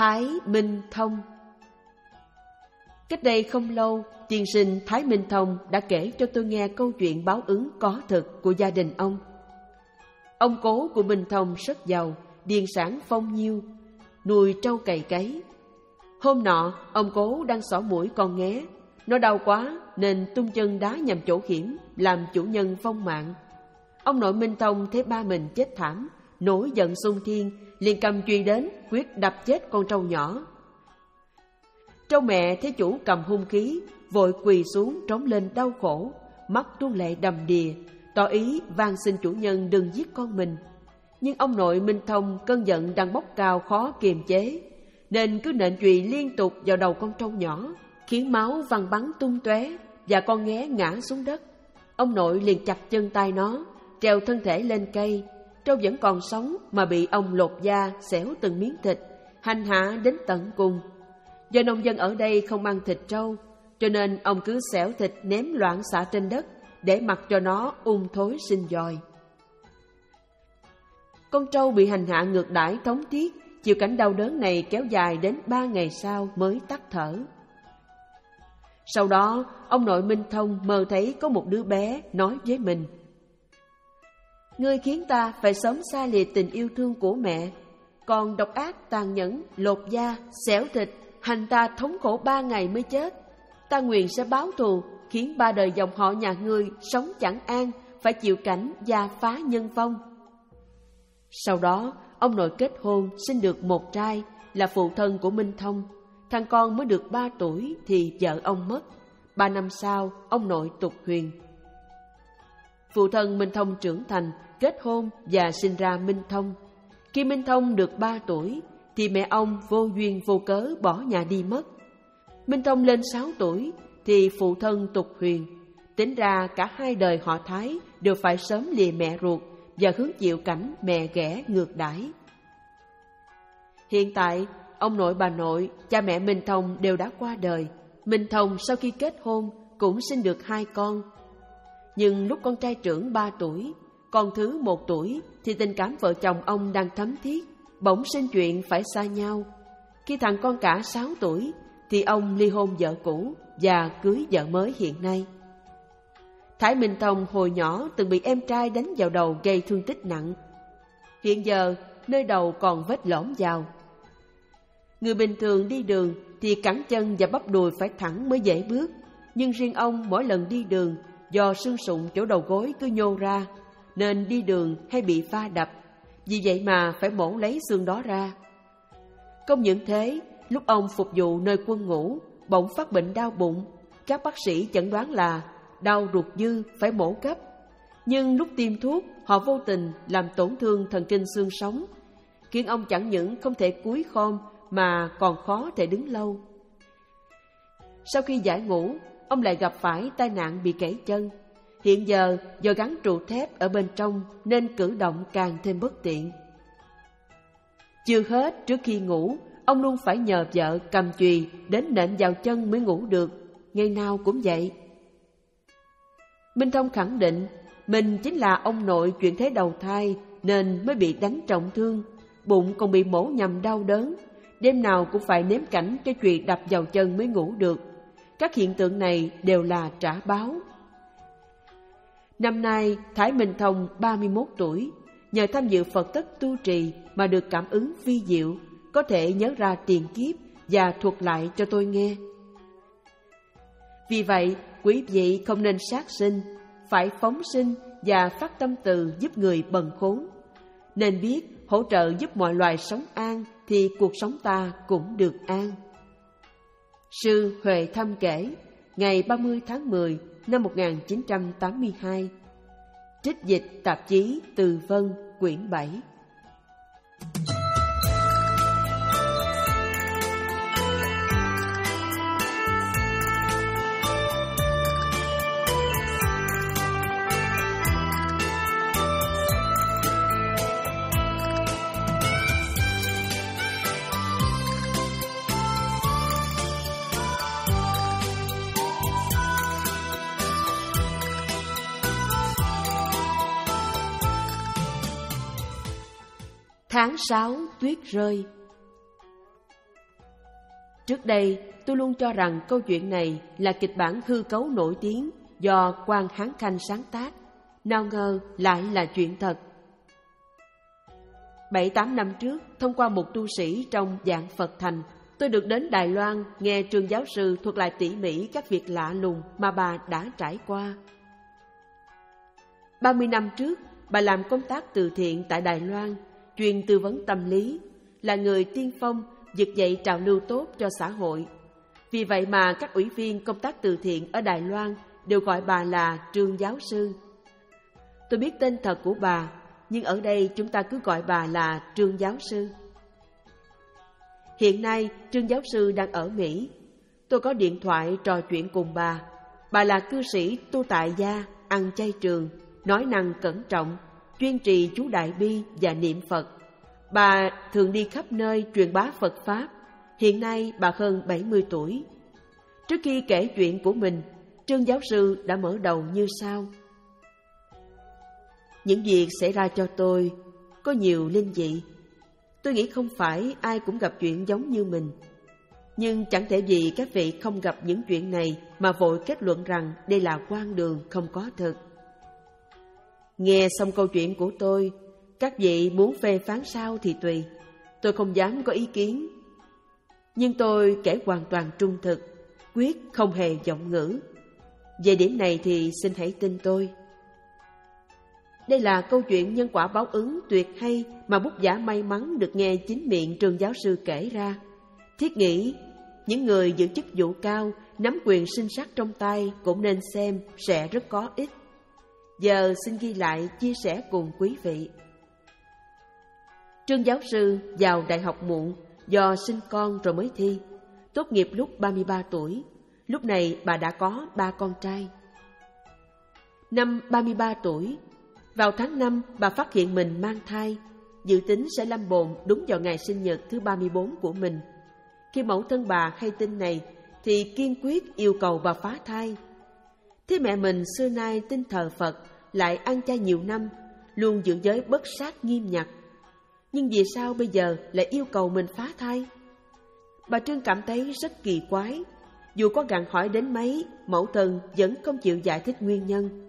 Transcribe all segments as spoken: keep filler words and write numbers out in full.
Thái Minh Thông. Cách đây không lâu, tiên sinh Thái Minh Thông đã kể cho tôi nghe câu chuyện báo ứng có thực của gia đình ông. Ông cố của Minh Thông rất giàu, điền sản phong nhiêu, nuôi trâu cày cấy. Hôm nọ, ông cố đang xỏ mũi con nghé. Nó đau quá nên tung chân đá nhằm chỗ hiểm, làm chủ nhân vong mạng. Ông nội Minh Thông thấy ba mình chết thảm, nổi giận xung thiên, liền cầm chùy đến quyết đập chết con trâu nhỏ. Trâu mẹ thấy chủ cầm hung khí, vội quỳ xuống trống lên đau khổ, mắt tuôn lệ đầm đìa, tỏ ý van xin chủ nhân đừng giết con mình. Nhưng ông nội Minh Thông cơn giận đang bốc cao khó kiềm chế, nên cứ nện chùy liên tục vào đầu con trâu nhỏ, khiến máu văng bắn tung tóe và con nghé ngã xuống đất. Ông nội liền chặt chân tay nó, treo thân thể lên cây. Trâu vẫn còn sống mà bị ông lột da, xẻo từng miếng thịt, hành hạ đến tận cùng. Do nông dân ở đây không ăn thịt trâu, cho nên ông cứ xẻo thịt ném loạn xạ trên đất để mặc cho nó ung thối sinh dòi. Con trâu bị hành hạ ngược đãi thống thiết, chịu cảnh đau đớn này kéo dài đến ba ngày sau mới tắt thở. Sau đó, ông nội Minh Thông mơ thấy có một đứa bé nói với mình: "Ngươi khiến ta phải sớm xa lìa tình yêu thương của mẹ, còn độc ác tàn nhẫn, lột da, xẻo thịt, hành ta thống khổ ba ngày mới chết. Ta nguyện sẽ báo thù, khiến ba đời dòng họ nhà ngươi sống chẳng an, phải chịu cảnh gia phá nhân vong." Sau đó, ông nội kết hôn, sinh được một trai, là phụ thân của Minh Thông. Thằng con mới được ba tuổi thì vợ ông mất. Ba năm sau, ông nội tục huyền. Phụ thân Minh Thông trưởng thành, kết hôn và sinh ra Minh Thông. Khi Minh Thông được ba tuổi, thì mẹ ông vô duyên vô cớ bỏ nhà đi mất. Minh Thông lên sáu tuổi, thì phụ thân tục huyền. Tính ra cả hai đời họ Thái đều phải sớm lìa mẹ ruột và hứng chịu cảnh mẹ ghẻ ngược đãi. Hiện tại, ông nội bà nội, cha mẹ Minh Thông đều đã qua đời. Minh Thông sau khi kết hôn cũng sinh được hai con. Nhưng lúc con trai trưởng ba tuổi, con thứ một tuổi thì tình cảm vợ chồng ông đang thấm thiết, bỗng sinh chuyện phải xa nhau. Khi thằng con cả sáu tuổi thì ông ly hôn vợ cũ và cưới vợ mới hiện nay. Thái Minh Thông hồi nhỏ từng bị em trai đánh vào đầu gây thương tích nặng. Hiện giờ nơi đầu còn vết lõm vào. Người bình thường đi đường thì cẳng chân và bắp đùi phải thẳng mới dễ bước, nhưng riêng ông mỗi lần đi đường do xương sụn chỗ đầu gối cứ nhô ra, nên đi đường hay bị va đập, vì vậy mà phải mổ lấy xương đó ra. Không những thế, lúc ông phục vụ nơi quân ngũ, bỗng phát bệnh đau bụng. Các bác sĩ chẩn đoán là đau ruột dư phải mổ cấp. Nhưng lúc tiêm thuốc, họ vô tình làm tổn thương thần kinh xương sống, khiến ông chẳng những không thể cúi khom mà còn khó thể đứng lâu. Sau khi giải ngũ, ông lại gặp phải tai nạn bị gãy chân. Hiện giờ do gắn trụ thép ở bên trong nên cử động càng thêm bất tiện. Chưa hết, trước khi ngủ, ông luôn phải nhờ vợ cầm chùy đến nện vào chân mới ngủ được, ngày nào cũng vậy. Minh Thông khẳng định mình chính là ông nội chuyển thế đầu thai nên mới bị đánh trọng thương, bụng còn bị mổ nhằm đau đớn, đêm nào cũng phải nếm cảnh cho chùy đập vào chân mới ngủ được. Các hiện tượng này đều là trả báo. Năm nay, Thái Minh Thông ba mươi mốt tuổi, nhờ tham dự Phật tất tu trì mà được cảm ứng vi diệu, có thể nhớ ra tiền kiếp và thuật lại cho tôi nghe. Vì vậy, quý vị không nên sát sinh, phải phóng sinh và phát tâm từ giúp người bần khốn. Nên biết hỗ trợ giúp mọi loài sống an thì cuộc sống ta cũng được an. Sư Huệ Thâm kể, ngày ba mươi tháng mười năm một nghìn chín trăm tám mươi hai. Trích dịch tạp chí Từ Vân, quyển bảy. Tháng sáu tuyết rơi. Trước đây, tôi luôn cho rằng câu chuyện này là kịch bản hư cấu nổi tiếng do Quan Hán Khanh sáng tác. Nào ngờ lại là chuyện thật. Bảy tám năm trước, thông qua một tu sĩ trong Dạng Phật Thành, tôi được đến Đài Loan nghe Trương giáo sư thuật lại tỉ mỉ các việc lạ lùng mà bà đã trải qua. Ba mươi năm trước, bà làm công tác từ thiện tại Đài Loan, chuyên tư vấn tâm lý, là người tiên phong vực dậy trào lưu tốt cho xã hội. Vì vậy mà các ủy viên công tác từ thiện ở Đài Loan đều gọi bà là Trương giáo sư. Tôi biết tên thật của bà, nhưng ở đây chúng ta cứ gọi bà là Trương giáo sư. Hiện nay, Trương giáo sư đang ở Mỹ. Tôi có điện thoại trò chuyện cùng bà. Bà là cư sĩ tu tại gia, ăn chay trường, nói năng cẩn trọng, chuyên trì chú Đại Bi và niệm Phật. Bà thường đi khắp nơi truyền bá Phật Pháp. Hiện nay bà hơn bảy mươi tuổi. Trước khi kể chuyện của mình, Trương giáo sư đã mở đầu như sau. Những việc xảy ra cho tôi có nhiều linh dị. Tôi nghĩ không phải ai cũng gặp chuyện giống như mình. Nhưng chẳng thể vì các vị không gặp những chuyện này mà vội kết luận rằng đây là quan đường không có thực. Nghe xong câu chuyện của tôi, các vị muốn phê phán sao thì tùy. Tôi không dám có ý kiến. Nhưng tôi kể hoàn toàn trung thực, quyết không hề vọng ngữ. Về điểm này thì xin hãy tin tôi. Đây là câu chuyện nhân quả báo ứng tuyệt hay mà bút giả may mắn được nghe chính miệng Trương giáo sư kể ra. Thiết nghĩ, những người giữ chức vụ cao, nắm quyền sinh sát trong tay cũng nên xem sẽ rất có ích. Giờ xin ghi lại chia sẻ cùng quý vị. Trương giáo sư vào đại học muộn do sinh con rồi mới thi. Tốt nghiệp lúc ba mươi ba tuổi. Lúc này bà đã có ba con trai. Năm ba mươi ba tuổi, vào tháng năm bà phát hiện mình mang thai. Dự tính sẽ lâm bồn đúng vào ngày sinh nhật thứ ba mươi bốn của mình. Khi mẫu thân bà hay tin này thì kiên quyết yêu cầu bà phá thai. Thế mẹ mình xưa nay tin thờ Phật, lại ăn chay nhiều năm, luôn giữ giới bất sát nghiêm ngặt. Nhưng vì sao bây giờ lại yêu cầu mình phá thai? Bà Trương cảm thấy rất kỳ quái. Dù có gặng hỏi đến mấy, mẫu thân vẫn không chịu giải thích nguyên nhân.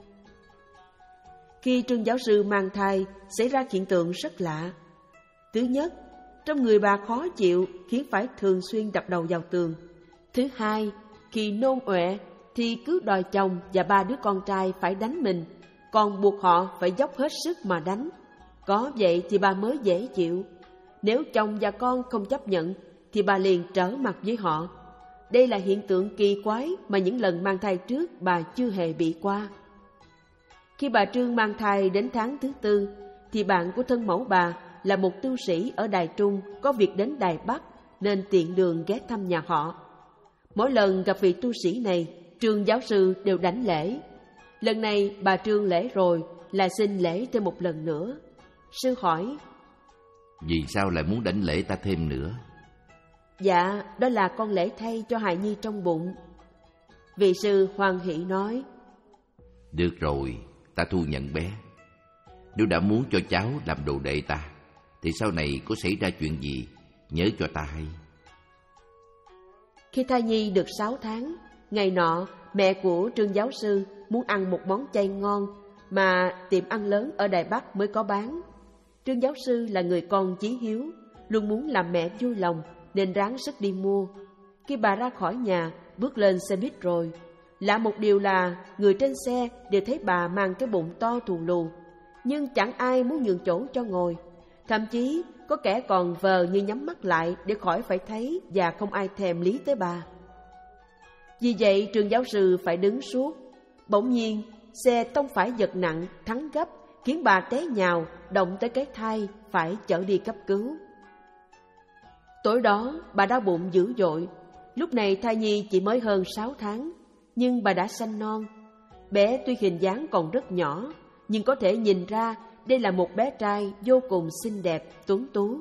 Khi Trương giáo sư mang thai, xảy ra hiện tượng rất lạ. Thứ nhất, trong người bà khó chịu khiến phải thường xuyên đập đầu vào tường. Thứ hai, khi nôn ọe thì cứ đòi chồng và ba đứa con trai phải đánh mình, còn buộc họ phải dốc hết sức mà đánh. Có vậy thì bà mới dễ chịu. Nếu chồng và con không chấp nhận thì bà liền trở mặt với họ. Đây là hiện tượng kỳ quái mà những lần mang thai trước bà chưa hề bị qua. Khi bà Trương mang thai đến tháng thứ tư thì bạn của thân mẫu bà là một tu sĩ ở Đài Trung có việc đến Đài Bắc nên tiện đường ghé thăm nhà họ. Mỗi lần gặp vị tu sĩ này, Trương giáo sư đều đảnh lễ. Lần này bà Trương lễ rồi, lại xin lễ thêm một lần nữa. Sư hỏi: Vì sao lại muốn đảnh lễ ta thêm nữa? Dạ, đó là con lễ thay cho hài nhi trong bụng. Vị sư hoan hỷ nói: Được rồi, ta thu nhận bé. Nếu đã muốn cho cháu làm đồ đệ ta, thì sau này có xảy ra chuyện gì, nhớ cho ta hay. Khi thai nhi được sáu tháng, ngày nọ mẹ của Trương giáo sư muốn ăn một món chay ngon mà tiệm ăn lớn ở Đài Bắc mới có bán. Trương giáo sư là người con chí hiếu, luôn muốn làm mẹ vui lòng nên ráng sức đi mua. Khi bà ra khỏi nhà, bước lên xe buýt rồi, lạ một điều là người trên xe đều thấy bà mang cái bụng to thù lù, nhưng chẳng ai muốn nhường chỗ cho ngồi. Thậm chí có kẻ còn vờ như nhắm mắt lại để khỏi phải thấy và không ai thèm lý tới bà. Vì vậy Trương giáo sư phải đứng suốt. Bỗng nhiên xe tông phải giật nặng, thắng gấp, khiến bà té nhào, động tới cái thai, phải chở đi cấp cứu. Tối đó bà đau bụng dữ dội. Lúc này thai nhi chỉ mới hơn sáu tháng, nhưng bà đã sanh non. Bé tuy hình dáng còn rất nhỏ, nhưng có thể nhìn ra đây là một bé trai vô cùng xinh đẹp, tuấn tú.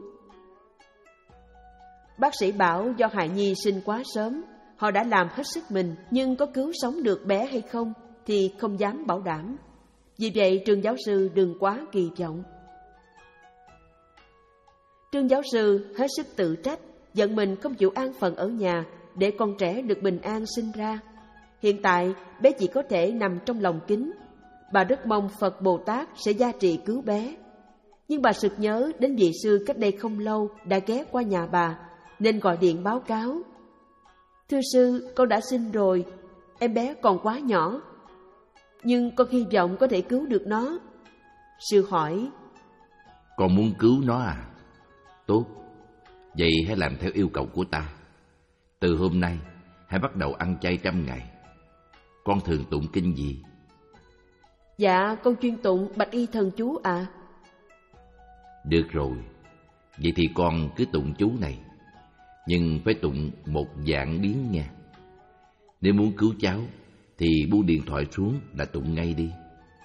Bác sĩ bảo do hài nhi sinh quá sớm, họ đã làm hết sức mình, nhưng có cứu sống được bé hay không thì không dám bảo đảm. Vì vậy Trương giáo sư đừng quá kỳ vọng. Trương giáo sư hết sức tự trách, giận mình không chịu an phận ở nhà để con trẻ được bình an sinh ra. Hiện tại bé chỉ có thể nằm trong lòng kính. Bà rất mong Phật Bồ Tát sẽ gia trị cứu bé. Nhưng bà sực nhớ đến vị sư cách đây không lâu đã ghé qua nhà bà, nên gọi điện báo cáo. Thưa sư, con đã sinh rồi, em bé còn quá nhỏ, nhưng con hy vọng có thể cứu được nó. Sư hỏi, con muốn cứu nó à? Tốt, vậy hãy làm theo yêu cầu của ta. Từ hôm nay, hãy bắt đầu ăn chay trăm ngày. Con thường tụng kinh gì? Dạ, con chuyên tụng Bạch Y Thần Chú ạ. À. Được rồi, vậy thì con cứ tụng chú này, nhưng phải tụng một dạng biến nha. Nếu muốn cứu cháu, thì buông điện thoại xuống là tụng ngay đi.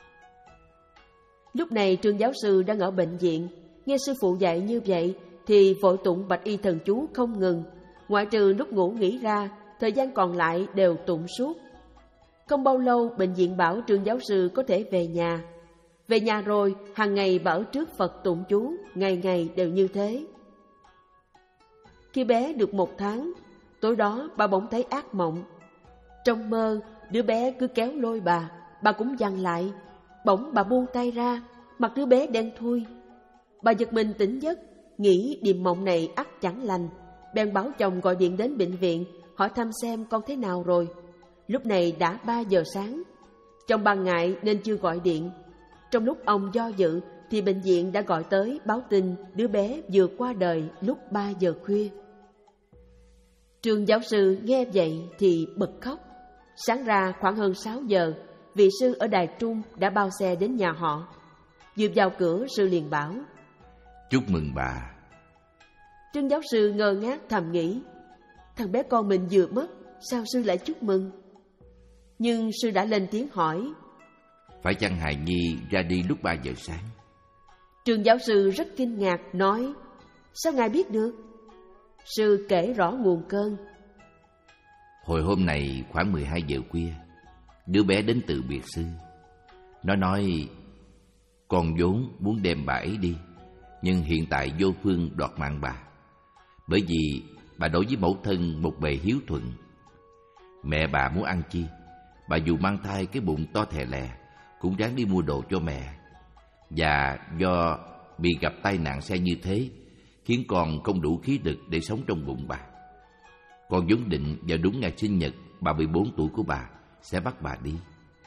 Lúc này Trương giáo sư đang ở bệnh viện, nghe sư phụ dạy như vậy thì vội tụng Bạch Y Thần Chú không ngừng, ngoại trừ lúc ngủ nghỉ ra, thời gian còn lại đều tụng suốt. Không bao lâu bệnh viện bảo Trương giáo sư có thể về nhà. Về nhà rồi, hàng ngày bà ở trước Phật tụng chú, ngày ngày đều như thế. Khi bé được một tháng, tối đó bà bỗng thấy ác mộng. Trong mơ, đứa bé cứ kéo lôi bà, bà cũng giằng lại. Bỗng bà buông tay ra, mặt đứa bé đen thui. Bà giật mình tỉnh giấc, nghĩ điềm mộng này ắt chẳng lành, bèn báo chồng gọi điện đến bệnh viện, hỏi thăm xem con thế nào rồi. Lúc này đã ba giờ sáng. Chồng bà ngại nên chưa gọi điện. Trong lúc ông do dự thì bệnh viện đã gọi tới báo tin đứa bé vừa qua đời lúc ba giờ khuya. Trương giáo sư nghe vậy thì bật khóc. Sáng ra khoảng hơn sáu giờ, vị sư ở Đài Trung đã bao xe đến nhà họ. Vừa vào cửa, sư liền bảo, chúc mừng bà. Trương giáo sư ngơ ngác thầm nghĩ, thằng bé con mình vừa mất, sao sư lại chúc mừng? Nhưng sư đã lên tiếng hỏi, phải chăng hài nhi ra đi lúc ba giờ sáng? Trương giáo sư rất kinh ngạc nói, sao ngài biết được? Sư kể rõ nguồn cơn. Hồi hôm này khoảng mười hai giờ khuya, đứa bé đến từ biệt sư. Nó nói, con vốn muốn đem bà ấy đi, nhưng hiện tại vô phương đoạt mạng bà, bởi vì bà đối với mẫu thân một bề hiếu thuận. Mẹ bà muốn ăn chi, bà dù mang thai cái bụng to thè lè cũng ráng đi mua đồ cho mẹ. Và do bị gặp tai nạn xe như thế, khiến con không đủ khí lực để sống trong bụng bà. Con vốn định vào đúng ngày sinh nhật ba mươi bốn tuổi của bà sẽ bắt bà đi.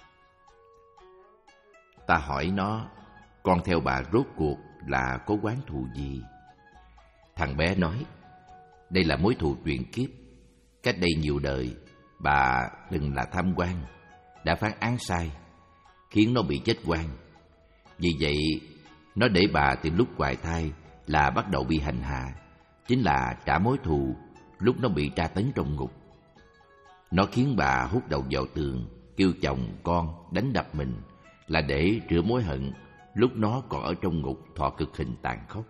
Ta hỏi nó, con theo bà rốt cuộc là có oán thù gì? Thằng bé nói, đây là mối thù truyền kiếp. Cách đây nhiều đời, bà từng là tham quan, đã phán án sai, khiến nó bị chết oan. Vì vậy, nó để bà từ lúc hoài thai là bắt đầu bị hành hạ, chính là trả mối thù lúc nó bị tra tấn trong ngục. Nó khiến bà hút đầu vào tường, kêu chồng con đánh đập mình, là để rửa mối hận lúc nó còn ở trong ngục thọ cực hình tàn khốc.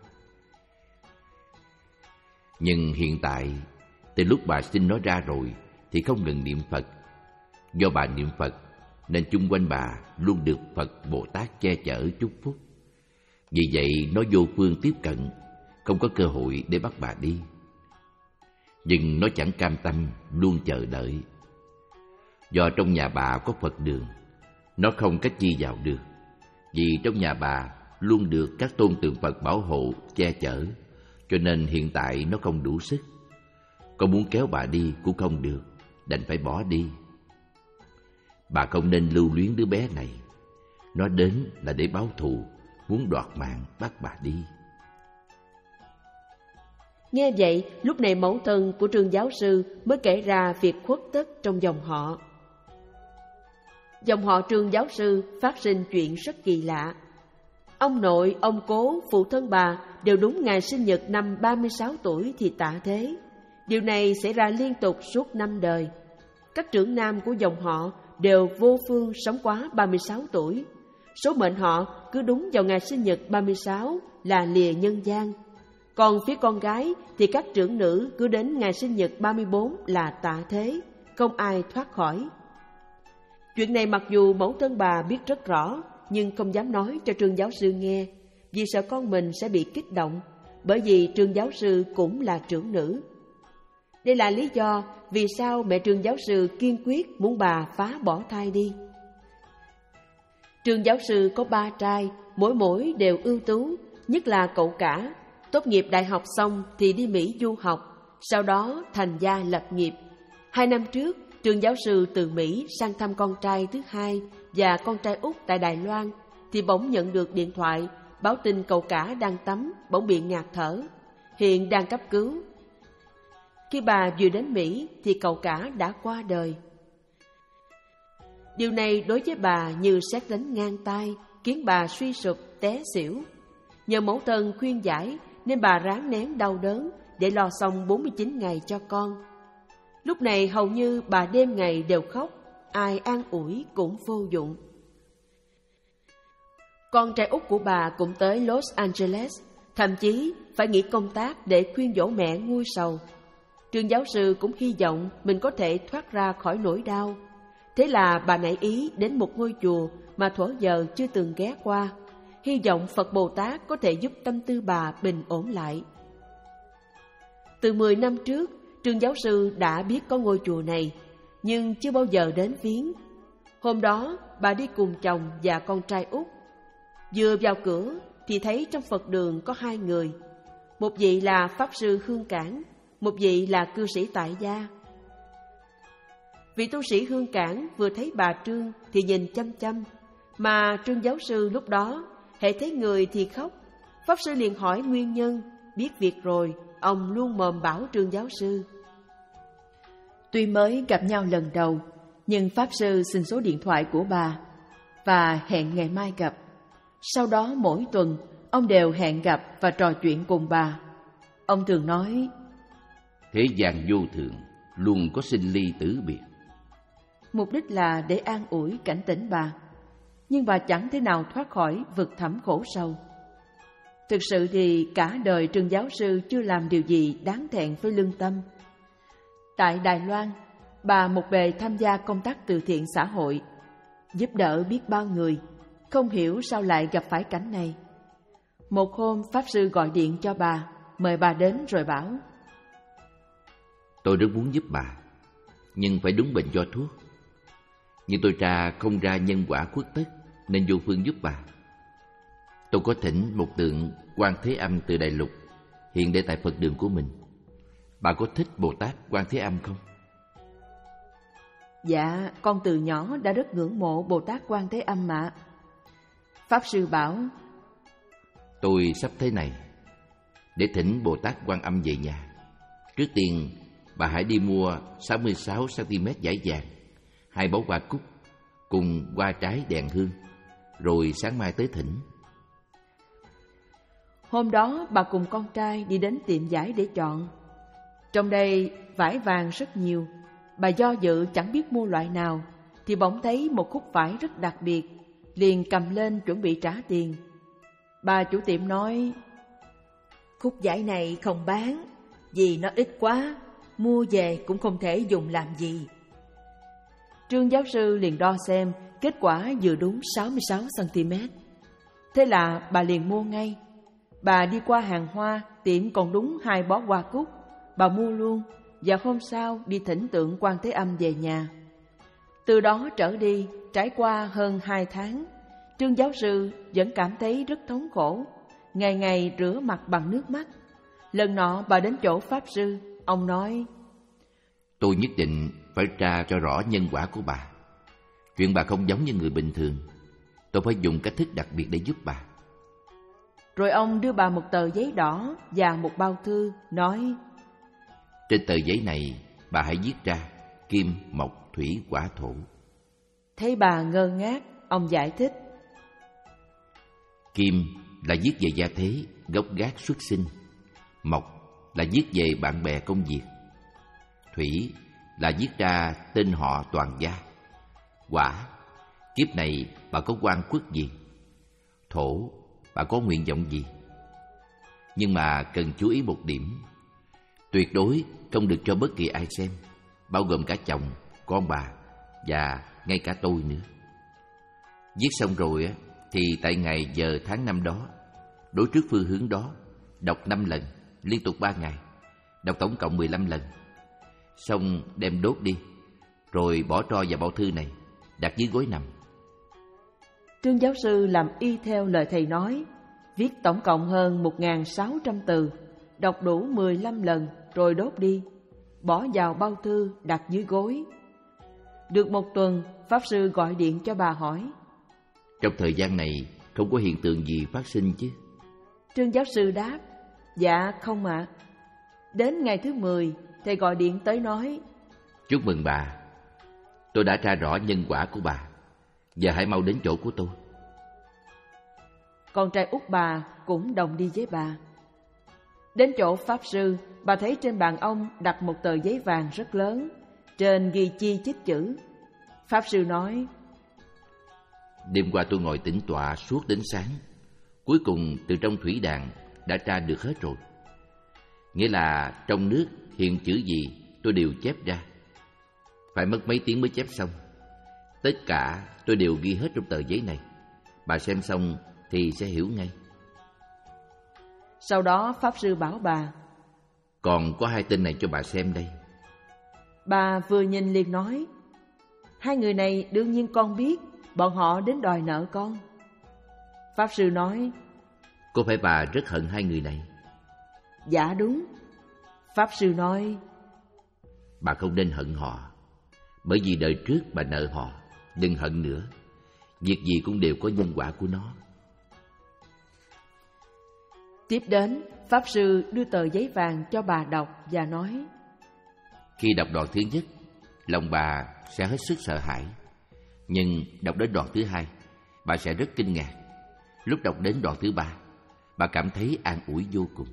Nhưng hiện tại, từ lúc bà sinh nó ra rồi thì không ngừng niệm Phật. Do bà niệm Phật nên chung quanh bà luôn được Phật Bồ Tát che chở chúc phúc. Vì vậy nó vô phương tiếp cận, không có cơ hội để bắt bà đi. Nhưng nó chẳng cam tâm, luôn chờ đợi. Do trong nhà bà có Phật đường, nó không cách chi vào được. Vì trong nhà bà luôn được các tôn tượng Phật bảo hộ, che chở, cho nên hiện tại nó không đủ sức. Con muốn kéo bà đi cũng không được, đành phải bỏ đi. Bà không nên lưu luyến đứa bé này. Nó đến là để báo thù, muốn đoạt mạng bắt bà đi. Nghe vậy, lúc này mẫu thân của Trương giáo sư mới kể ra việc khuất tất trong dòng họ. Dòng họ Trương giáo sư phát sinh chuyện rất kỳ lạ. Ông nội, ông cố, phụ thân bà đều đúng ngày sinh nhật năm ba mươi sáu tuổi thì tạ thế. Điều này xảy ra liên tục suốt năm đời. Các trưởng nam của dòng họ đều vô phương sống quá ba mươi sáu tuổi. Số mệnh họ cứ đúng vào ngày sinh nhật ba mươi sáu là lìa nhân gian. Còn phía con gái thì các trưởng nữ cứ đến ngày sinh nhật ba mươi bốn là tạ thế, không ai thoát khỏi. Chuyện này mặc dù mẫu thân bà biết rất rõ, nhưng không dám nói cho Trương giáo sư nghe, vì sợ con mình sẽ bị kích động, bởi vì Trương giáo sư cũng là trưởng nữ. Đây là lý do vì sao mẹ Trương giáo sư kiên quyết muốn bà phá bỏ thai đi. Trương giáo sư có ba trai, mỗi mỗi đều ưu tú, nhất là cậu cả. Tốt nghiệp đại học xong thì đi Mỹ du học, sau đó thành gia lập nghiệp. Hai năm trước, Trương giáo sư từ Mỹ sang thăm con trai thứ hai và con trai út tại Đài Loan, thì bỗng nhận được điện thoại báo tin cậu cả đang tắm, bỗng bị ngạt thở, hiện đang cấp cứu. Khi bà vừa đến Mỹ thì cậu cả đã qua đời. Điều này đối với bà như sét đánh ngang tai, khiến bà suy sụp té xỉu. Nhờ mẫu thân khuyên giải nên bà ráng nén đau đớn để lo xong bốn mươi chín ngày cho con. Lúc này hầu như bà đêm ngày đều khóc, ai an ủi cũng vô dụng. Con trai út của bà cũng tới Los Angeles, thậm chí phải nghỉ công tác để khuyên dỗ mẹ nguôi sầu. Trương giáo sư cũng hy vọng mình có thể thoát ra khỏi nỗi đau. Thế là bà nảy ý đến một ngôi chùa mà thuở giờ chưa từng ghé qua, hy vọng Phật Bồ Tát có thể giúp tâm tư bà bình ổn lại. Từ mười năm trước, Trương giáo sư đã biết có ngôi chùa này, nhưng chưa bao giờ đến viếng. Hôm đó, bà đi cùng chồng và con trai út. Vừa vào cửa thì thấy trong Phật đường có hai người, một vị là Pháp sư Hương Cảng, một vị là cư sĩ tại gia. Vị tu sĩ Hương Cảng vừa thấy bà Trương thì nhìn chăm chăm, mà Trương giáo sư lúc đó hễ thấy người thì khóc. Pháp sư liền hỏi nguyên nhân, biết việc rồi, ông luôn mồm bảo Trương giáo sư. Tuy mới gặp nhau lần đầu, nhưng Pháp sư xin số điện thoại của bà và hẹn ngày mai gặp. Sau đó mỗi tuần, ông đều hẹn gặp và trò chuyện cùng bà. Ông thường nói, thế gian vô thường, luôn có sinh ly tử biệt. Mục đích là để an ủi cảnh tỉnh bà, nhưng bà chẳng thể nào thoát khỏi vực thẳm khổ sâu. Thực sự thì cả đời Trương giáo sư chưa làm điều gì đáng thẹn với lương tâm. Tại Đài Loan, bà một bề tham gia công tác từ thiện xã hội, giúp đỡ biết bao người, không hiểu sao lại gặp phải cảnh này. Một hôm Pháp sư gọi điện cho bà, mời bà đến rồi bảo, tôi rất muốn giúp bà, nhưng phải đúng bệnh do thuốc. Nhưng tôi tra không ra nhân quả khuất tất, nên vô phương giúp bà. Tôi có thỉnh một tượng Quan Thế Âm từ Đại Lục hiện để tại Phật đường của mình. Bà có thích Bồ Tát Quan Thế Âm không? Dạ, con từ nhỏ đã rất ngưỡng mộ Bồ Tát Quan Thế Âm mà. Pháp sư bảo, tôi sắp thế này, để thỉnh Bồ Tát Quan Âm về nhà. Trước tiên, bà hãy đi mua sáu mươi sáu xăng-ti-mét vải vàng, hai bó hoa cúc, cùng hoa trái đèn hương, rồi sáng mai tới thỉnh. Hôm đó bà cùng con trai đi đến tiệm vải để chọn. Trong đây vải vàng rất nhiều, bà do dự chẳng biết mua loại nào, thì bỗng thấy một khúc vải rất đặc biệt, liền cầm lên chuẩn bị trả tiền. Bà chủ tiệm nói, khúc vải này không bán, vì nó ít quá, mua về cũng không thể dùng làm gì. Trương giáo sư liền đo xem, kết quả vừa đúng sáu mươi sáu xăng-ti-mét. Thế là bà liền mua ngay. Bà đi qua hàng hoa, tiệm còn đúng hai bó hoa cúc, bà mua luôn, và hôm sau đi thỉnh tượng Quan Thế Âm về nhà. Từ đó trở đi, trải qua hơn hai tháng, Trương giáo sư vẫn cảm thấy rất thống khổ, ngày ngày rửa mặt bằng nước mắt. Lần nọ bà đến chỗ Pháp sư, ông nói, tôi nhất định phải tra cho rõ nhân quả của bà. Chuyện bà không giống như người bình thường, tôi phải dùng cách thức đặc biệt để giúp bà. Rồi ông đưa bà một tờ giấy đỏ và một bao thư, nói, trên tờ giấy này bà hãy viết ra kim, mộc, thủy, hỏa, thổ. Thấy bà ngơ ngác, ông giải thích, kim là viết về gia thế, gốc gác xuất sinh. Mộc là viết về bạn bè công việc. Thủy là viết ra tên họ toàn gia. Hỏa, kiếp này bà có oan khuất gì? Thổ, bà có nguyện vọng gì? Nhưng mà cần chú ý một điểm, tuyệt đối không được cho bất kỳ ai xem, bao gồm cả chồng, con bà và ngay cả tôi nữa. Viết xong rồi thì tại ngày giờ tháng năm đó, đối trước phương hướng đó, đọc năm lần, liên tục ba ngày, đọc tổng cộng mười lăm lần. xong đem đốt đi, rồi bỏ tro vào bao thư này, đặt dưới gối nằm. Trương giáo sư làm y theo lời thầy nói, viết tổng cộng hơn một nghìn sáu trăm từ, đọc đủ mười lăm lần rồi đốt đi, bỏ vào bao thư đặt dưới gối. Được một tuần, Pháp Sư gọi điện cho bà hỏi: Trong thời gian này không có hiện tượng gì phát sinh chứ? Trương giáo sư đáp: Dạ không ạ. À. Đến ngày thứ mười, thầy gọi điện tới nói: Chúc mừng bà, tôi đã tra rõ nhân quả của bà. Giờ hãy mau đến chỗ của tôi. Con trai út bà cũng đồng đi với bà. Đến chỗ Pháp Sư, bà thấy trên bàn ông đặt một tờ giấy vàng rất lớn, trên ghi chi chít chữ. Pháp Sư nói: Đêm qua tôi ngồi tĩnh tọa suốt đến sáng, cuối cùng từ trong thủy đàn đã tra được hết rồi. Nghĩa là trong nước hiện chữ gì tôi đều chép ra. Phải mất mấy tiếng mới chép xong. Tất cả tôi đều ghi hết trong tờ giấy này. Bà xem xong thì sẽ hiểu ngay. Sau đó Pháp Sư bảo bà: Còn có hai tên này cho bà xem đây. Bà vừa nhìn liền nói: Hai người này đương nhiên con biết, bọn họ đến đòi nợ con. Pháp Sư nói: Có phải bà rất hận hai người này? Dạ đúng. Pháp Sư nói: Bà không nên hận họ, bởi vì đời trước bà nợ họ. Đừng hận nữa, việc gì cũng đều có nhân quả của nó. Tiếp đến, Pháp Sư đưa tờ giấy vàng cho bà đọc và nói: Khi đọc đoạn thứ nhất, lòng bà sẽ hết sức sợ hãi. Nhưng đọc đến đoạn thứ hai, bà sẽ rất kinh ngạc. Lúc đọc đến đoạn thứ ba, bà cảm thấy an ủi vô cùng.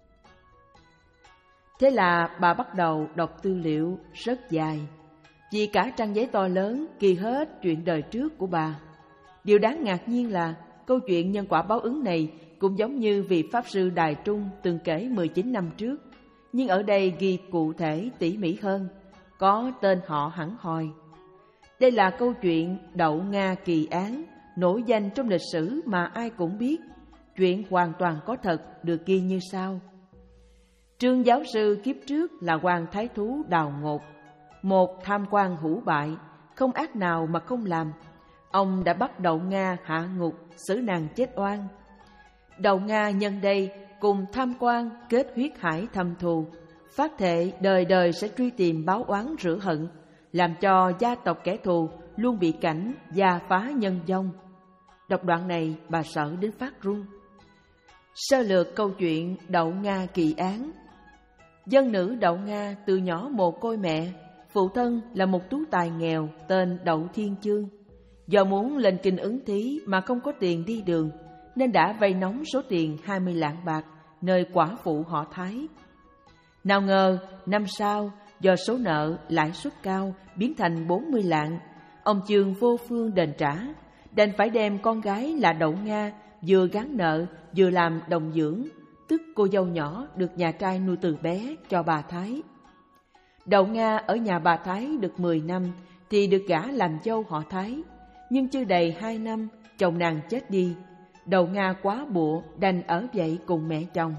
Thế là bà bắt đầu đọc tư liệu rất dài, vì cả trang giấy to lớn ghi hết chuyện đời trước của bà. Điều đáng ngạc nhiên là câu chuyện nhân quả báo ứng này cũng giống như vị Pháp Sư Đài Trung từng kể mười chín năm trước, nhưng ở đây ghi cụ thể tỉ mỉ hơn, có tên họ hẳn hoi. Đây là câu chuyện Đậu Nga kỳ án, nổi danh trong lịch sử mà ai cũng biết. Chuyện hoàn toàn có thật, được ghi như sau. Trương giáo sư kiếp trước là quan thái thú Đào Ngột, một tham quan hữu bại, không ác nào mà không làm. Ông đã bắt Đậu Nga hạ ngục, xử nàng chết oan. Đậu Nga nhân đây cùng tham quan kết huyết hải thâm thù, phát thệ đời đời sẽ truy tìm báo oán rửa hận, làm cho gia tộc kẻ thù luôn bị cảnh gia phá nhân vong. Đọc đoạn này bà sợ đến phát run. Sơ lược câu chuyện Đậu Nga kỳ án. Dân nữ Đậu Nga từ nhỏ mồ côi mẹ, phụ thân là một tú tài nghèo tên Đậu Thiên Chương. Do muốn lên kinh ứng thí mà không có tiền đi đường, nên đã vay nóng số tiền hai mươi lạng bạc nơi quả phụ họ Thái. Nào ngờ năm sau do số nợ lãi suất cao biến thành bốn mươi lạng, ông Chương vô phương đền trả, đành phải đem con gái là Đậu Nga vừa gán nợ vừa làm đồng dưỡng, tức cô dâu nhỏ được nhà trai nuôi từ bé, cho bà Thái. Đậu Nga ở nhà bà Thái được mười năm thì được gả làm dâu họ Thái, nhưng chưa đầy hai năm chồng nàng chết đi. Đậu Nga quá bụa đành ở vậy cùng mẹ chồng.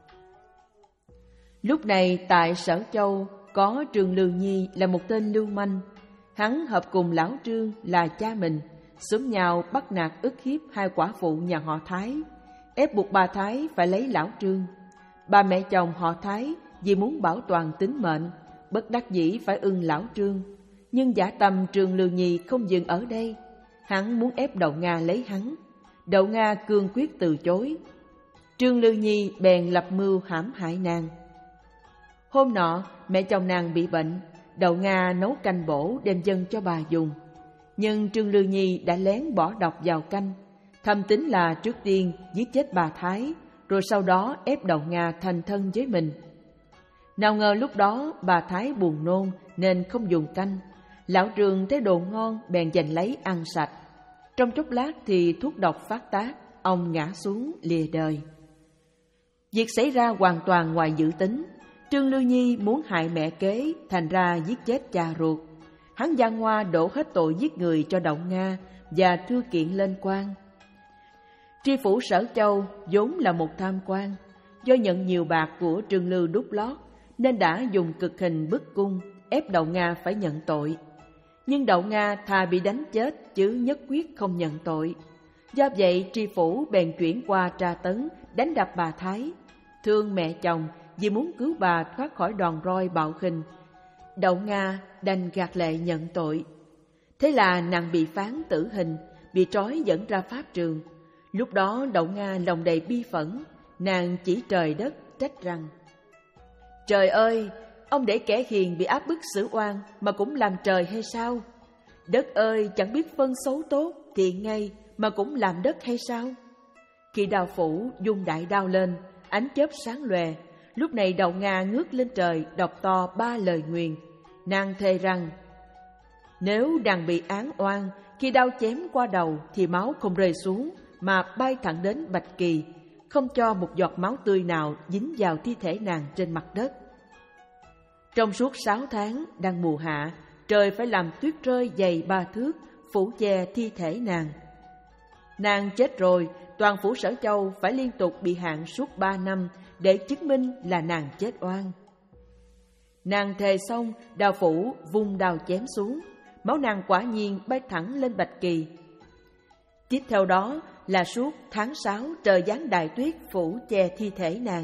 Lúc này tại Sở Châu có Trương Lưu Nhi là một tên lưu manh. Hắn hợp cùng lão Trương là cha mình, xúm nhau bắt nạt ức hiếp hai quả phụ nhà họ Thái, ép buộc bà Thái phải lấy lão Trương. Ba mẹ chồng họ Thái vì muốn bảo toàn tính mệnh, bất đắc dĩ phải ưng lão Trương. Nhưng dã tâm Trương Lưu Nhi không dừng ở đây, hắn muốn ép Đậu Nga lấy hắn. Đậu Nga cương quyết từ chối. Trương Lưu Nhi bèn lập mưu hãm hại nàng. Hôm nọ mẹ chồng nàng bị bệnh, Đậu Nga nấu canh bổ đem dâng cho bà dùng. Nhưng Trương Lưu Nhi đã lén bỏ độc vào canh, thầm tính là trước tiên giết chết bà Thái, rồi sau đó ép Đậu Nga thành thân với mình. Nào ngờ lúc đó bà Thái buồn nôn nên không dùng canh. Lão Trương thấy đồ ngon bèn giành lấy ăn sạch. Trong chốc lát thì thuốc độc phát tác, ông ngã xuống lìa đời. Việc xảy ra hoàn toàn ngoài dự tính. Trương Lưu Nhi muốn hại mẹ kế, thành ra giết chết cha ruột. Hắn giang hoa đổ hết tội giết người cho Đậu Nga và thư kiện lên quan. Tri phủ Sở Châu vốn là một tham quan, do nhận nhiều bạc của Trương Lưu đút lót nên đã dùng cực hình bức cung ép Đậu Nga phải nhận tội. Nhưng Đậu Nga thà bị đánh chết chứ nhất quyết không nhận tội. Do vậy tri phủ bèn chuyển qua tra tấn, đánh đập bà Thái. Thương mẹ chồng vì muốn cứu bà thoát khỏi đòn roi bạo khinh, Đậu Nga đành gạt lệ nhận tội. Thế là nàng bị phán tử hình, bị trói dẫn ra pháp trường. Lúc đó Đậu Nga lòng đầy bi phẫn, nàng chỉ trời đất trách rằng: Trời ơi, ông để kẻ hiền bị áp bức xử oan mà cũng làm trời hay sao? Đất ơi, chẳng biết phân xấu tốt, thiện ngay mà cũng làm đất hay sao? Khi đao phủ dung đại đao lên, ánh chớp sáng lòe. Lúc này Đậu Nga ngước lên trời đọc to ba lời nguyền. Nàng thề rằng: Nếu nàng bị án oan, khi đao chém qua đầu thì máu không rơi xuống mà bay thẳng đến Bạch Kỳ, không cho một giọt máu tươi nào dính vào thi thể nàng trên mặt đất. Trong suốt sáu tháng đang mùa hạ, trời phải làm tuyết rơi dày ba thước phủ che thi thể nàng. Nàng chết rồi, toàn phủ Sở Châu phải liên tục bị hạn suốt ba năm để chứng minh là nàng chết oan. Nàng thề xong, đao phủ vung đao chém xuống, máu nàng quả nhiên bay thẳng lên Bạch Kỳ. Tiếp theo đó là suốt tháng sáu trời giáng đại tuyết phủ che thi thể nàng.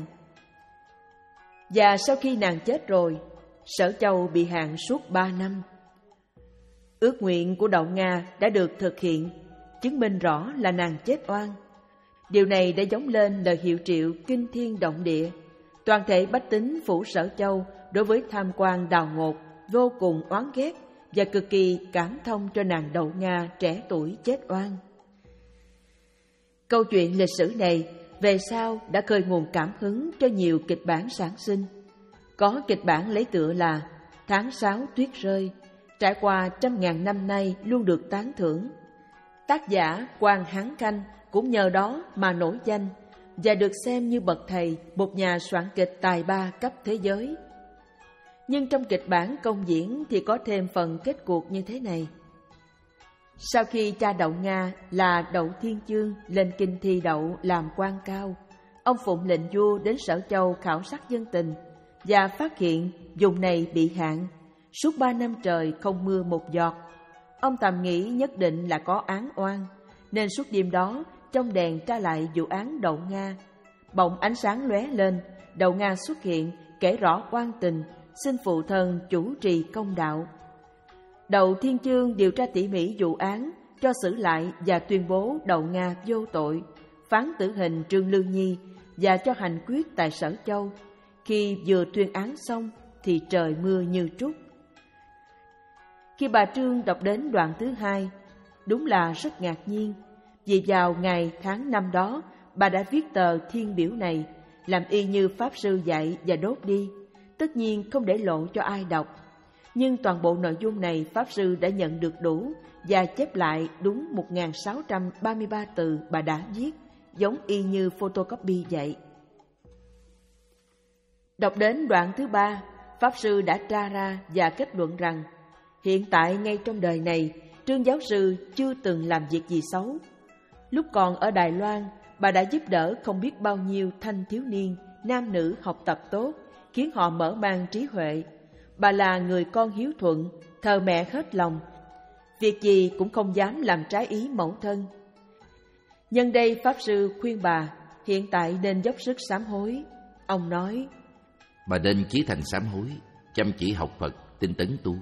Và sau khi nàng chết rồi, Sở Châu bị hạn suốt ba năm. Ước nguyện của Đậu Nga đã được thực hiện, chứng minh rõ là nàng chết oan. Điều này đã giống lên lời hiệu triệu kinh thiên động địa. Toàn thể bách tính phủ Sở Châu đối với tham quan Đào Ngột vô cùng oán ghét và cực kỳ cảm thông cho nàng Đậu Nga trẻ tuổi chết oan. Câu chuyện lịch sử này về sau đã khơi nguồn cảm hứng cho nhiều kịch bản sản sinh. Có kịch bản lấy tựa là Tháng sáu tuyết rơi, trải qua trăm ngàn năm nay luôn được tán thưởng. Tác giả Quan Hán Canh cũng nhờ đó mà nổi danh và được xem như bậc thầy, một nhà soạn kịch tài ba cấp thế giới. Nhưng trong kịch bản công diễn thì có thêm phần kết cuộc như thế này. Sau khi cha Đậu Nga là Đậu Thiên Chương lên kinh thi đậu làm quan cao, ông phụng lệnh vua đến Sở Châu khảo sát dân tình và phát hiện vùng này bị hạn. Suốt ba năm trời không mưa một giọt. Ông thầm nghĩ nhất định là có án oan, nên suốt đêm đó trong đèn tra lại vụ án Đậu Nga. Bỗng ánh sáng lóe lên, Đậu Nga xuất hiện kể rõ oan tình, xin phụ thân chủ trì công đạo. Đậu Thiên Chương điều tra tỉ mỉ vụ án, cho xử lại và tuyên bố Đậu Nga vô tội, phán tử hình Trương Lương Nhi và cho hành quyết tại Sở Châu. Khi vừa tuyên án xong thì trời mưa như trút. Khi bà Trương đọc đến đoạn thứ hai, đúng là rất ngạc nhiên, vì vào ngày tháng năm đó bà đã viết tờ thiên biểu này, làm y như Pháp Sư dạy và đốt đi, tất nhiên không để lộ cho ai đọc. Nhưng toàn bộ nội dung này Pháp Sư đã nhận được đủ và chép lại đúng một nghìn sáu trăm ba mươi ba từ bà đã viết, giống y như photocopy vậy. Đọc đến đoạn thứ ba, Pháp Sư đã tra ra và kết luận rằng hiện tại ngay trong đời này, Trương giáo sư chưa từng làm việc gì xấu. Lúc còn ở Đài Loan, bà đã giúp đỡ không biết bao nhiêu thanh thiếu niên, nam nữ học tập tốt, khiến họ mở mang trí huệ. Bà là người con hiếu thuận, thờ mẹ hết lòng, việc gì cũng không dám làm trái ý mẫu thân. Nhân đây Pháp Sư khuyên bà hiện tại nên dốc sức sám hối. Ông nói: Bà nên chí thành sám hối, chăm chỉ học Phật, tinh tấn tu.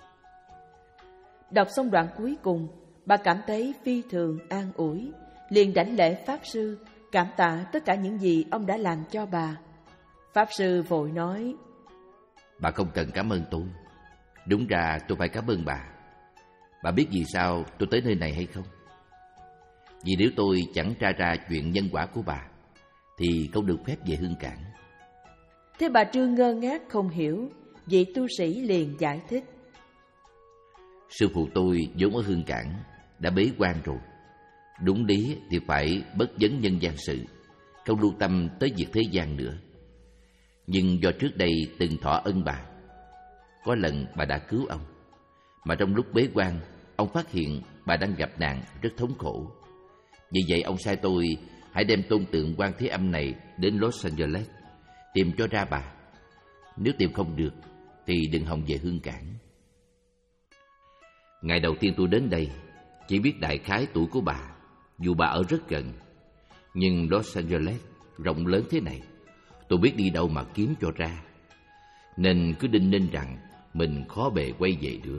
Đọc xong đoạn cuối cùng, bà cảm thấy phi thường an ủi, liền đảnh lễ Pháp Sư, cảm tạ tất cả những gì ông đã làm cho bà. Pháp Sư vội nói: Bà không cần cảm ơn tôi. Đúng ra tôi phải cảm ơn bà. Bà biết vì sao tôi tới nơi này hay không? Vì nếu tôi chẳng tra ra chuyện nhân quả của bà thì không được phép về Hương Cảng. Thế bà Trương ngơ ngác không hiểu, vị tu sĩ liền giải thích: Sư phụ tôi vốn ở Hương Cảng, đã bế quan rồi. Đúng lý thì phải bất vấn nhân gian sự, không lưu tâm tới việc thế gian nữa. Nhưng do trước đây từng thọ ân bà, có lần bà đã cứu ông, mà trong lúc bế quan, ông phát hiện bà đang gặp nạn rất thống khổ. Vì vậy ông sai tôi hãy đem tôn tượng Quan Thế Âm này đến Los Angeles, tìm cho ra bà. Nếu tìm không được thì đừng hòng về Hương Cảng. Ngày đầu tiên tôi đến đây, chỉ biết đại khái tuổi của bà, dù bà ở rất gần. Nhưng Los Angeles rộng lớn thế này, tôi biết đi đâu mà kiếm cho ra, nên cứ đinh ninh rằng mình khó bề quay về được.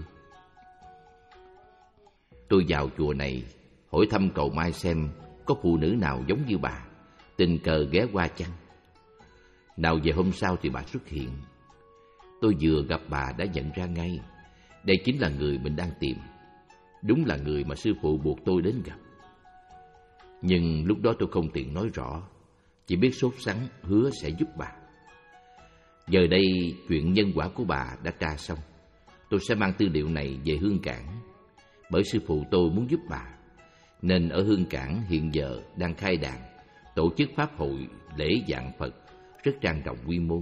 Tôi vào chùa này hỏi thăm cầu may xem có phụ nữ nào giống như bà, tình cờ ghé qua chăng. Nào về hôm sau thì bà xuất hiện. Tôi vừa gặp bà đã nhận ra ngay, đây chính là người mình đang tìm. Đúng là người mà sư phụ buộc tôi đến gặp. Nhưng lúc đó tôi không tiện nói rõ, chỉ biết sốt sắng hứa sẽ giúp bà. Giờ đây chuyện nhân quả của bà đã tra xong, tôi sẽ mang tư liệu này về Hương Cảng. Bởi sư phụ tôi muốn giúp bà, nên ở Hương Cảng hiện giờ đang khai đàn, tổ chức pháp hội lễ vạn Phật rất trang trọng quy mô.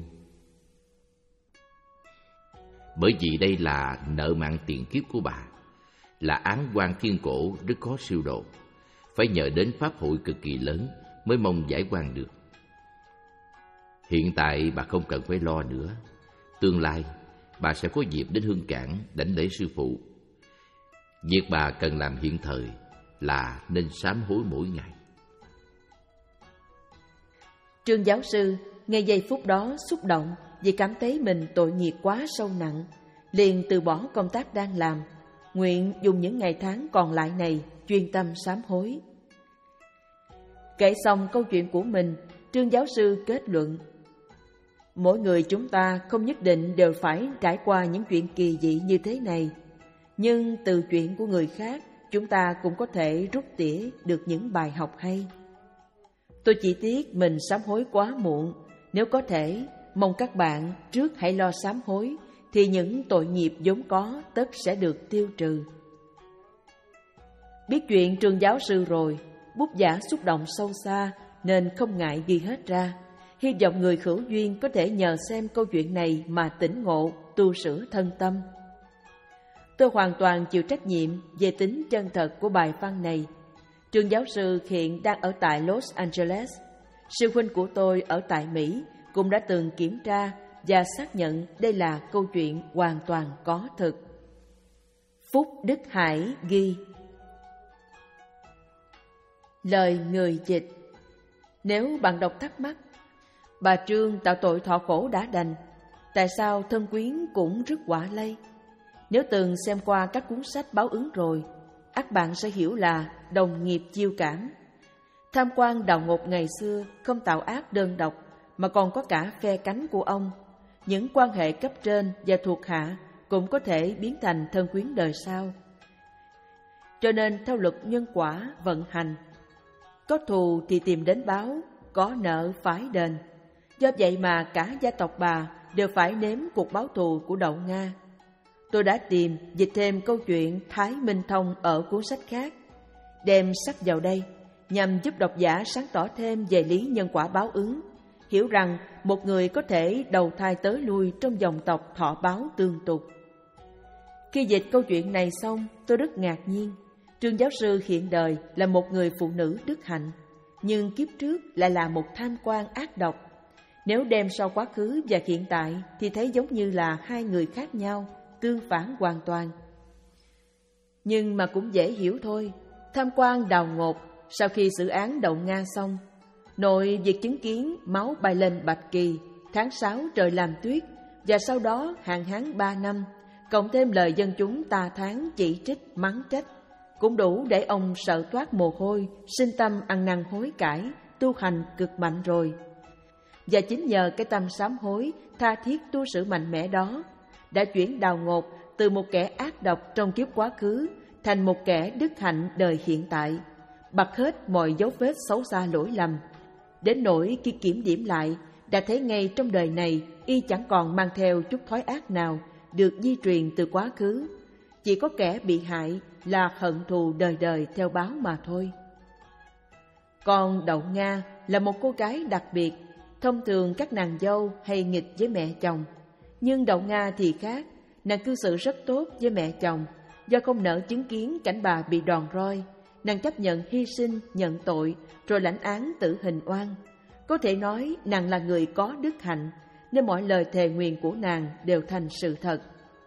Bởi vì đây là nợ mạng tiền kiếp của bà, là án oan thiên cổ rất khó siêu độ, phải nhờ đến pháp hội cực kỳ lớn mới mong giải oan được. Hiện tại bà không cần phải lo nữa. Tương lai bà sẽ có dịp đến Hương Cảng đảnh lễ sư phụ. Việc bà cần làm hiện thời là nên sám hối mỗi ngày. Trương giáo sư ngay giây phút đó xúc động vì cảm thấy mình tội nghiệp quá sâu nặng, liền từ bỏ công tác đang làm, nguyện dùng những ngày tháng còn lại này chuyên tâm sám hối. Kể xong câu chuyện của mình, Trương giáo sư kết luận: mỗi người chúng ta không nhất định đều phải trải qua những chuyện kỳ dị như thế này, nhưng từ chuyện của người khác chúng ta cũng có thể rút tỉa được những bài học hay. Tôi chỉ tiếc mình sám hối quá muộn. Nếu có thể, mong các bạn trước hãy lo sám hối, thì những tội nghiệp vốn có tất sẽ được tiêu trừ. Biết chuyện Trương giáo sư rồi, bút giả xúc động sâu xa nên không ngại ghi hết ra. Hy vọng người hữu duyên có thể nhờ xem câu chuyện này mà tỉnh ngộ, tu sửa thân tâm. Tôi hoàn toàn chịu trách nhiệm về tính chân thật của bài văn này. Trương giáo sư hiện đang ở tại Los Angeles. Sư huynh của tôi ở tại Mỹ cũng đã từng kiểm tra và xác nhận đây là câu chuyện hoàn toàn có thực. Phúc Đức Hải ghi: lời người dịch. Nếu bạn đọc thắc mắc, bà Trương tạo tội thọ khổ đã đành, tại sao thân quyến cũng rước quả lây? Nếu từng xem qua các cuốn sách báo ứng rồi, ắt bạn sẽ hiểu là đồng nghiệp chiêu cảm. Tham quan Đào Ngột ngày xưa không tạo ác đơn độc, mà còn có cả phe cánh của ông. Những quan hệ cấp trên và thuộc hạ cũng có thể biến thành thân quyến đời sau. Cho nên theo luật nhân quả vận hành, có thù thì tìm đến báo, có nợ phải đền. Do vậy mà cả gia tộc bà đều phải nếm cuộc báo thù của Đậu Nga. Tôi đã tìm dịch thêm câu chuyện Thái Minh Thông ở cuốn sách khác, đem sách vào đây nhằm giúp độc giả sáng tỏ thêm về lý nhân quả báo ứng, hiểu rằng một người có thể đầu thai tới lui trong dòng tộc thọ báo tương tục. Khi dịch câu chuyện này xong, tôi rất ngạc nhiên. Trương giáo sư hiện đời là một người phụ nữ đức hạnh, nhưng kiếp trước lại là một tham quan ác độc. Nếu đem so quá khứ và hiện tại thì thấy giống như là hai người khác nhau, tương phản hoàn toàn. Nhưng mà cũng dễ hiểu thôi. Tham quan Đào Ngột, sau khi xử án Đậu Nga xong, nội việc chứng kiến máu bay lên Bạch Kỳ, tháng sáu trời làm tuyết, và sau đó hạn hán ba năm, cộng thêm lời dân chúng tà thán chỉ trích mắng trách, cũng đủ để ông sợ toát mồ hôi, sinh tâm ăn năn hối cải, tu hành cực mạnh rồi. Và chính nhờ cái tâm sám hối, tha thiết tu sự mạnh mẽ đó, đã chuyển Đào Ngột từ một kẻ ác độc trong kiếp quá khứ thành một kẻ đức hạnh đời hiện tại, bật hết mọi dấu vết xấu xa lỗi lầm. Đến nỗi khi kiểm điểm lại, đã thấy ngay trong đời này y chẳng còn mang theo chút thói ác nào được di truyền từ quá khứ. Chỉ có kẻ bị hại là hận thù đời đời theo báo mà thôi. Còn Đậu Nga là một cô gái đặc biệt. Thông thường các nàng dâu hay nghịch với mẹ chồng, nhưng Đậu Nga thì khác. Nàng cư xử rất tốt với mẹ chồng. Do không nỡ chứng kiến cảnh bà bị đòn roi, nàng chấp nhận hy sinh, nhận tội, rồi lãnh án tử hình oan. Có thể nói nàng là người có đức hạnh, nên mọi lời thề nguyền của nàng đều thành sự thật.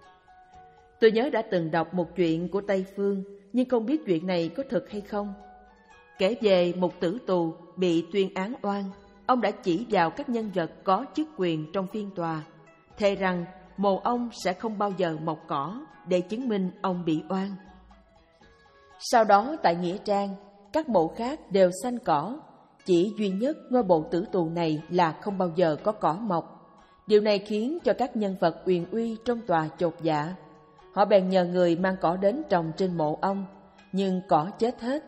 Tôi nhớ đã từng đọc một chuyện của Tây Phương, nhưng không biết chuyện này có thật hay không. Kể về một tử tù bị tuyên án oan, ông đã chỉ vào các nhân vật có chức quyền trong phiên tòa, thề rằng mồ ông sẽ không bao giờ mọc cỏ để chứng minh ông bị oan. Sau đó tại Nghĩa Trang, các mộ khác đều xanh cỏ, chỉ duy nhất ngôi mộ tử tù này là không bao giờ có cỏ mọc. Điều này khiến cho các nhân vật uyển uy trong tòa chột dạ. Họ bèn nhờ người mang cỏ đến trồng trên mộ ông, nhưng cỏ chết hết.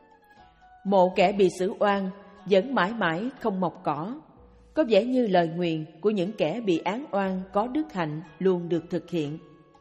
Mộ kẻ bị xử oan vẫn mãi mãi không mọc cỏ. Có vẻ như lời nguyền của những kẻ bị án oan có đức hạnh luôn được thực hiện.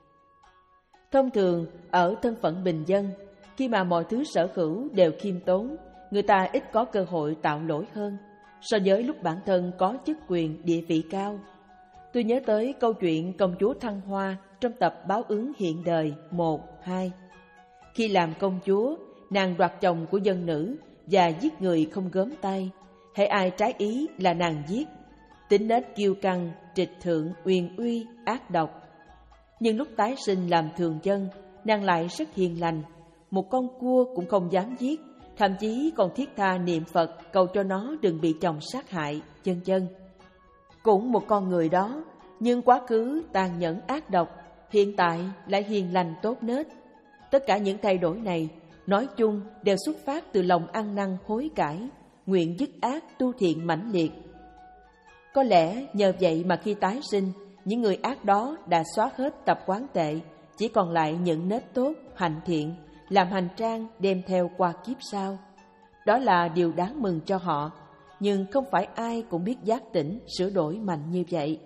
Thông thường, ở thân phận bình dân, khi mà mọi thứ sở hữu đều khiêm tốn, người ta ít có cơ hội tạo lỗi hơn so với lúc bản thân có chức quyền địa vị cao. Tôi nhớ tới câu chuyện công chúa Thăng Hoa trong tập Báo ứng hiện đời một, hai. Khi làm công chúa, nàng đoạt chồng của dân nữ và giết người không gớm tay. Hễ ai trái ý là nàng giết. Tính nết kiêu căng, trịch thượng, uyên uy, ác độc. Nhưng lúc tái sinh làm thường dân, nàng lại rất hiền lành. Một con cua cũng không dám giết, thậm chí còn thiết tha niệm Phật cầu cho nó đừng bị chồng sát hại, vân vân. Cũng một con người đó, nhưng quá khứ tàn nhẫn ác độc, hiện tại lại hiền lành tốt nết. Tất cả những thay đổi này, nói chung đều xuất phát từ lòng ăn năn hối cải, nguyện dứt ác tu thiện mãnh liệt. Có lẽ nhờ vậy mà khi tái sinh, những người ác đó đã xóa hết tập quán tệ, chỉ còn lại những nết tốt, hạnh thiện, làm hành trang đem theo qua kiếp sau. Đó là điều đáng mừng cho họ, nhưng không phải ai cũng biết giác tỉnh, sửa đổi mạnh như vậy.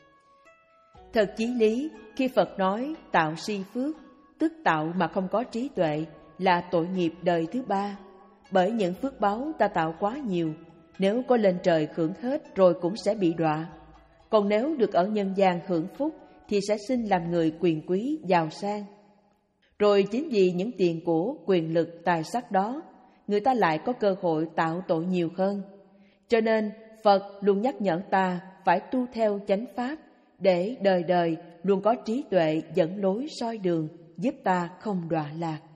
Thật chí lý, khi Phật nói tạo si phước, tức tạo mà không có trí tuệ, là tội nghiệp đời thứ ba. Bởi những phước báu ta tạo quá nhiều, nếu có lên trời hưởng hết rồi cũng sẽ bị đọa. Còn nếu được ở nhân gian hưởng phúc thì sẽ sinh làm người quyền quý, giàu sang. Rồi chính vì những tiền của, quyền lực, tài sắc đó, người ta lại có cơ hội tạo tội nhiều hơn. Cho nên Phật luôn nhắc nhở ta phải tu theo chánh pháp, để đời đời luôn có trí tuệ dẫn lối soi đường, giúp ta không đọa lạc.